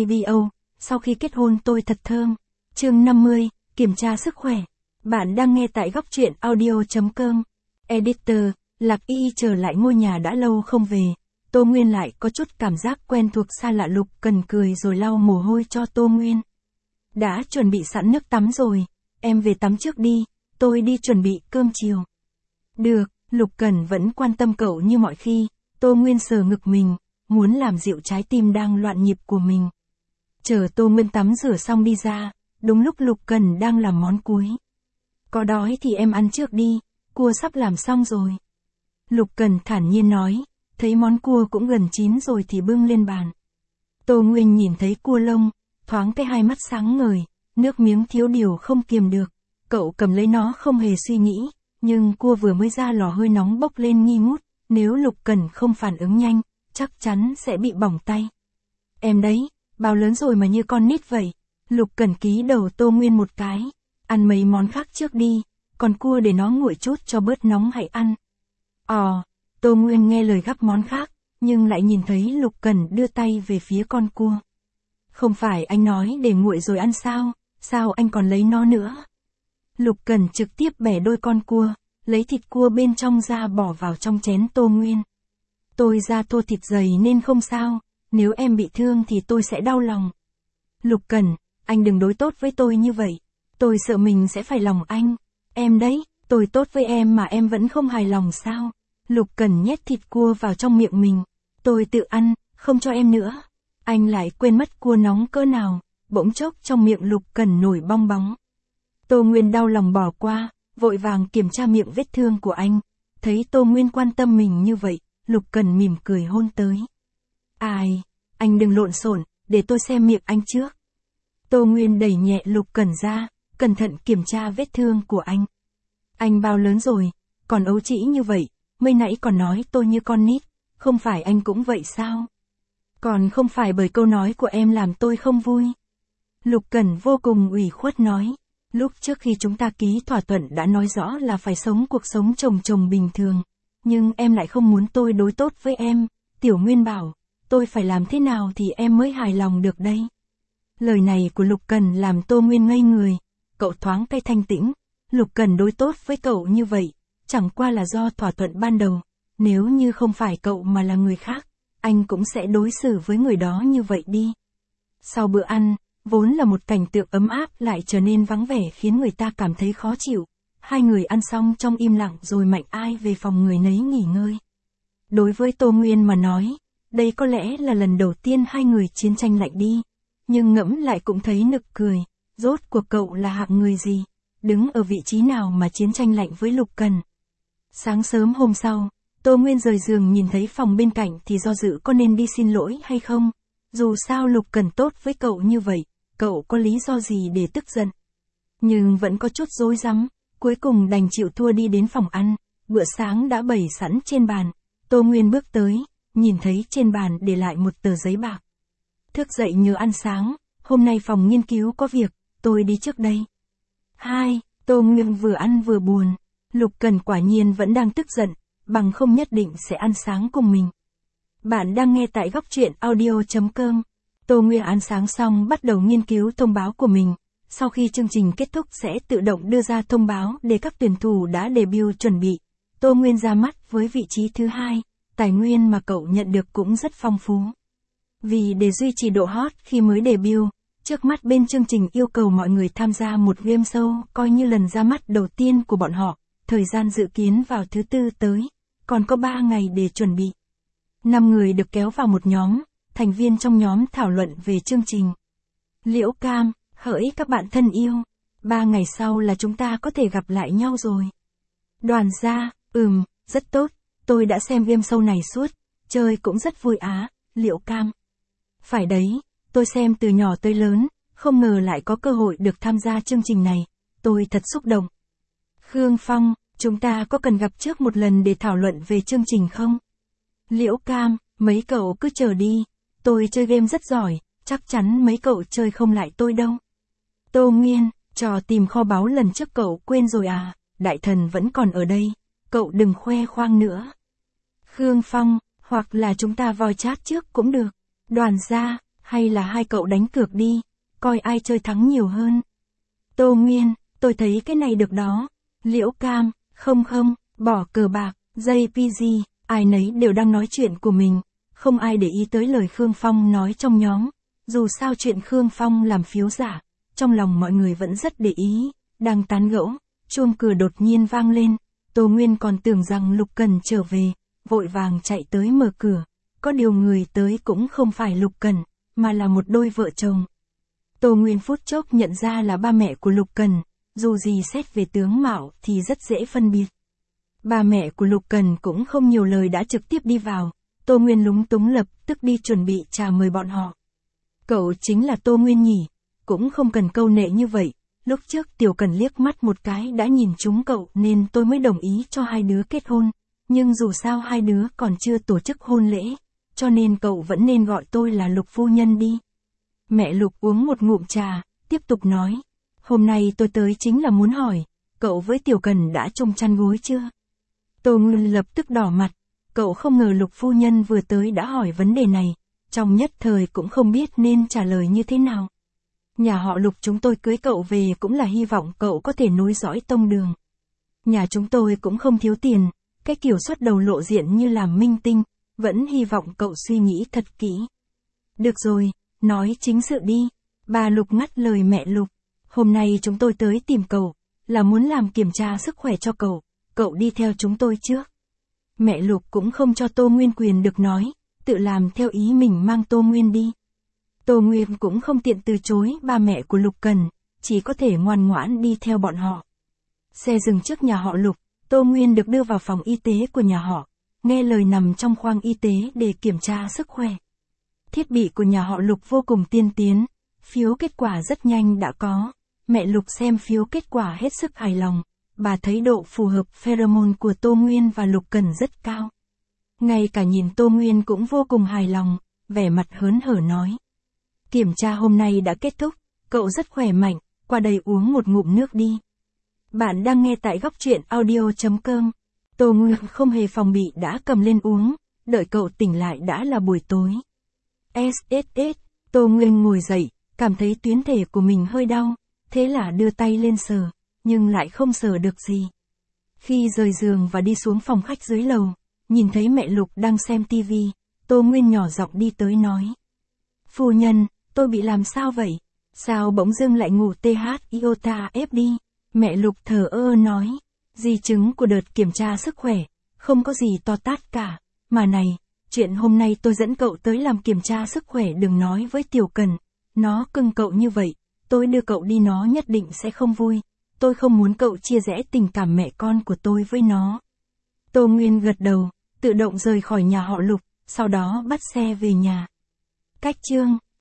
ABO, sau khi kết hôn tôi thật thơm. Chương 50, kiểm tra sức khỏe. Bạn đang nghe tại góc truyện audio.com. Editor, Lạc Y trở lại ngôi nhà đã lâu không về. Tô Nguyên lại có chút cảm giác quen thuộc xa lạ. Lục Cần cười rồi lau mồ hôi cho Tô Nguyên. Đã chuẩn bị sẵn nước tắm rồi, em về tắm trước đi, tôi đi chuẩn bị cơm chiều. Được, Lục Cần vẫn quan tâm cậu như mọi khi. Tô Nguyên sờ ngực mình, muốn làm dịu trái tim đang loạn nhịp của mình. Chờ Tô Nguyên tắm rửa xong đi ra, đúng lúc Lục Cần đang làm món cuối. Có đói thì em ăn trước đi, cua sắp làm xong rồi. Lục Cần thản nhiên nói, thấy món cua cũng gần chín rồi thì bưng lên bàn. Tô Nguyên nhìn thấy cua lông, thoáng cái hai mắt sáng ngời, nước miếng thiếu điều không kiềm được. Cậu cầm lấy nó không hề suy nghĩ, nhưng cua vừa mới ra lò hơi nóng bốc lên nghi ngút, nếu Lục Cần không phản ứng nhanh, chắc chắn sẽ bị bỏng tay. Em đấy, bao lớn rồi mà như con nít vậy. Lục Cần ký đầu Tô Nguyên một cái, ăn mấy món khác trước đi, còn cua để nó nguội chút cho bớt nóng hãy ăn. Tô Nguyên nghe lời gắp món khác, nhưng lại nhìn thấy Lục Cần đưa tay về phía con cua. Không phải anh nói để nguội rồi ăn sao anh còn lấy nó nữa? Lục Cần trực tiếp bẻ đôi con cua, lấy thịt cua bên trong ra bỏ vào trong chén Tô Nguyên. Tôi da thô thịt dày nên không sao, nếu em bị thương thì tôi sẽ đau lòng. Lục Cần, anh đừng đối tốt với tôi như vậy, tôi sợ mình sẽ phải lòng anh. Em đấy, tôi tốt với em mà em vẫn không hài lòng sao? Lục Cần nhét thịt cua vào trong miệng mình. Tôi tự ăn, không cho em nữa. Anh lại quên mất cua nóng cỡ nào, bỗng chốc trong miệng Lục Cần nổi bong bóng. Tô Nguyên đau lòng bỏ qua, vội vàng kiểm tra miệng vết thương của anh. Thấy Tô Nguyên quan tâm mình như vậy, Lục Cần mỉm cười hôn tới. Ai, anh đừng lộn xộn, để tôi xem miệng anh trước. Tô Nguyên đẩy nhẹ Lục Cần ra, cẩn thận kiểm tra vết thương của anh. Anh bao lớn rồi, còn ấu trĩ như vậy, mới nãy còn nói tôi như con nít, không phải anh cũng vậy sao? Còn không phải bởi câu nói của em làm tôi không vui. Lục Cần vô cùng ủy khuất nói, lúc trước khi chúng ta ký thỏa thuận đã nói rõ là phải sống cuộc sống chồng bình thường, nhưng em lại không muốn tôi đối tốt với em. Tiểu Nguyên bảo, tôi phải làm thế nào thì em mới hài lòng được đây? Lời này của Lục Cần làm Tô Nguyên ngây người, cậu thoáng cái thanh tĩnh. Lục Cần đối tốt với cậu như vậy, chẳng qua là do thỏa thuận ban đầu, nếu như không phải cậu mà là người khác, anh cũng sẽ đối xử với người đó như vậy đi. Sau bữa ăn, vốn là một cảnh tượng ấm áp lại trở nên vắng vẻ khiến người ta cảm thấy khó chịu. Hai người ăn xong trong im lặng rồi mạnh ai về phòng người nấy nghỉ ngơi. Đối với Tô Nguyên mà nói, đây có lẽ là lần đầu tiên hai người chiến tranh lạnh đi, nhưng ngẫm lại cũng thấy nực cười, rốt cuộc cậu là hạng người gì, đứng ở vị trí nào mà chiến tranh lạnh với Lục Cần. Sáng sớm hôm sau, Tô Nguyên rời giường nhìn thấy phòng bên cạnh thì do dự có nên đi xin lỗi hay không. Dù sao Lục Cần tốt với cậu như vậy, cậu có lý do gì để tức giận. Nhưng vẫn có chút rối rắm, cuối cùng đành chịu thua đi đến phòng ăn, bữa sáng đã bày sẵn trên bàn. Tô Nguyên bước tới, nhìn thấy trên bàn để lại một tờ giấy bạc. Thức dậy nhớ ăn sáng, hôm nay phòng nghiên cứu có việc, tôi đi trước đây. Tô Nguyên vừa ăn vừa buồn, Lục Cần quả nhiên vẫn đang tức giận, bằng không nhất định sẽ ăn sáng cùng mình. Bạn đang nghe tại góc truyện audio.com. Tô Nguyên ăn sáng xong bắt đầu nghiên cứu thông báo của mình. Sau khi chương trình kết thúc sẽ tự động đưa ra thông báo để các tuyển thủ đã debut chuẩn bị. Tô Nguyên ra mắt với vị trí thứ 2, tài nguyên mà cậu nhận được cũng rất phong phú. Vì để duy trì độ hot khi mới debut, trước mắt bên chương trình yêu cầu mọi người tham gia một game show coi như lần ra mắt đầu tiên của bọn họ. Thời gian dự kiến vào thứ Tư tới, còn có 3 ngày để chuẩn bị. 5 người được kéo vào một nhóm, thành viên trong nhóm thảo luận về chương trình. Liễu Cam, hỡi các bạn thân yêu, 3 ngày sau là chúng ta có thể gặp lại nhau rồi. Đoàn Gia, rất tốt, tôi đã xem game show này suốt, chơi cũng rất vui á. Liễu Cam, phải đấy, tôi xem từ nhỏ tới lớn, không ngờ lại có cơ hội được tham gia chương trình này, tôi thật xúc động. Khương Phong, chúng ta có cần gặp trước một lần để thảo luận về chương trình không? Liễu Cam, mấy cậu cứ chờ đi, tôi chơi game rất giỏi, chắc chắn mấy cậu chơi không lại tôi đâu. Tô Nguyên, trò tìm kho báu lần trước cậu quên rồi à, đại thần vẫn còn ở đây, cậu đừng khoe khoang nữa. Khương Phong, hoặc là chúng ta voi chat trước cũng được. Đoàn Gia, Hay là hai cậu đánh cược đi, coi ai chơi thắng nhiều hơn. Tô Nguyên, tôi thấy cái này được đó. Liễu Cam, không, bỏ cờ bạc, JPG, ai nấy đều đang nói chuyện của mình, không ai để ý tới lời Khương Phong nói trong nhóm. Dù sao chuyện Khương Phong làm phiếu giả, trong lòng mọi người vẫn rất để ý, đang tán gẫu, chuông cửa đột nhiên vang lên, Tô Nguyên còn tưởng rằng Lục Cần trở về, vội vàng chạy tới mở cửa, có điều người tới cũng không phải Lục Cần, mà là một đôi vợ chồng. Tô Nguyên phút chốc nhận ra là ba mẹ của Lục Cần, dù gì xét về tướng mạo thì rất dễ phân biệt. Ba mẹ của Lục Cần cũng không nhiều lời đã trực tiếp đi vào, Tô Nguyên lúng túng lập tức đi chuẩn bị trà mời bọn họ. Cậu chính là Tô Nguyên nhỉ, cũng không cần câu nệ như vậy, lúc trước Tiểu Cần liếc mắt một cái đã nhìn trúng cậu nên tôi mới đồng ý cho hai đứa kết hôn, nhưng dù sao hai đứa còn chưa tổ chức hôn lễ, cho nên cậu vẫn nên gọi tôi là Lục phu nhân đi. Mẹ Lục uống một ngụm trà, tiếp tục nói, hôm nay tôi tới chính là muốn hỏi, cậu với Tiểu Cần đã chung chăn gối chưa? Tô Nguyên lập tức đỏ mặt, cậu không ngờ Lục phu nhân vừa tới đã hỏi vấn đề này, trong nhất thời cũng không biết nên trả lời như thế nào. Nhà họ Lục chúng tôi cưới cậu về cũng là hy vọng cậu có thể nối dõi tông đường. Nhà chúng tôi cũng không thiếu tiền, cái kiểu xuất đầu lộ diện như làm minh tinh, vẫn hy vọng cậu suy nghĩ thật kỹ. Được rồi, nói chính sự đi. Bà Lục ngắt lời mẹ Lục. Hôm nay chúng tôi tới tìm cậu, là muốn làm kiểm tra sức khỏe cho cậu đi theo chúng tôi trước. Mẹ Lục cũng không cho Tô Nguyên quyền được nói, tự làm theo ý mình mang Tô Nguyên đi. Tô Nguyên cũng không tiện từ chối ba mẹ của Lục Cần, chỉ có thể ngoan ngoãn đi theo bọn họ. Xe dừng trước nhà họ Lục, Tô Nguyên được đưa vào phòng y tế của nhà họ, nghe lời nằm trong khoang y tế để kiểm tra sức khỏe. Thiết bị của nhà họ Lục vô cùng tiên tiến, phiếu kết quả rất nhanh đã có, mẹ Lục xem phiếu kết quả hết sức hài lòng, bà thấy độ phù hợp pheromone của Tô Nguyên và Lục Cần rất cao. Ngay cả nhìn Tô Nguyên cũng vô cùng hài lòng, vẻ mặt hớn hở nói. Kiểm tra hôm nay đã kết thúc, cậu rất khỏe mạnh, qua đây uống một ngụm nước đi. Bạn đang nghe tại góc truyện audio.com. Tô Nguyên không hề phòng bị đã cầm lên uống, đợi cậu tỉnh lại đã là buổi tối. SSS, Tô Nguyên ngồi dậy, cảm thấy tuyến thể của mình hơi đau, thế là đưa tay lên sờ, nhưng lại không sờ được gì. Khi rời giường và đi xuống phòng khách dưới lầu, nhìn thấy mẹ Lục đang xem tivi, Tô Nguyên nhỏ giọng đi tới nói. Phu nhân, tôi bị làm sao vậy? Sao bỗng dưng lại ngủ iota ép đi? Mẹ Lục thờ ơ nói. Di chứng của đợt kiểm tra sức khỏe, không có gì to tát cả. Mà này, chuyện hôm nay tôi dẫn cậu tới làm kiểm tra sức khỏe đừng nói với Tiểu Cần. Nó cưng cậu như vậy, tôi đưa cậu đi nó nhất định sẽ không vui. Tôi không muốn cậu chia rẽ tình cảm mẹ con của tôi với nó. Tô Nguyên gật đầu, tự động rời khỏi nhà họ Lục, sau đó bắt xe về nhà. Cách chương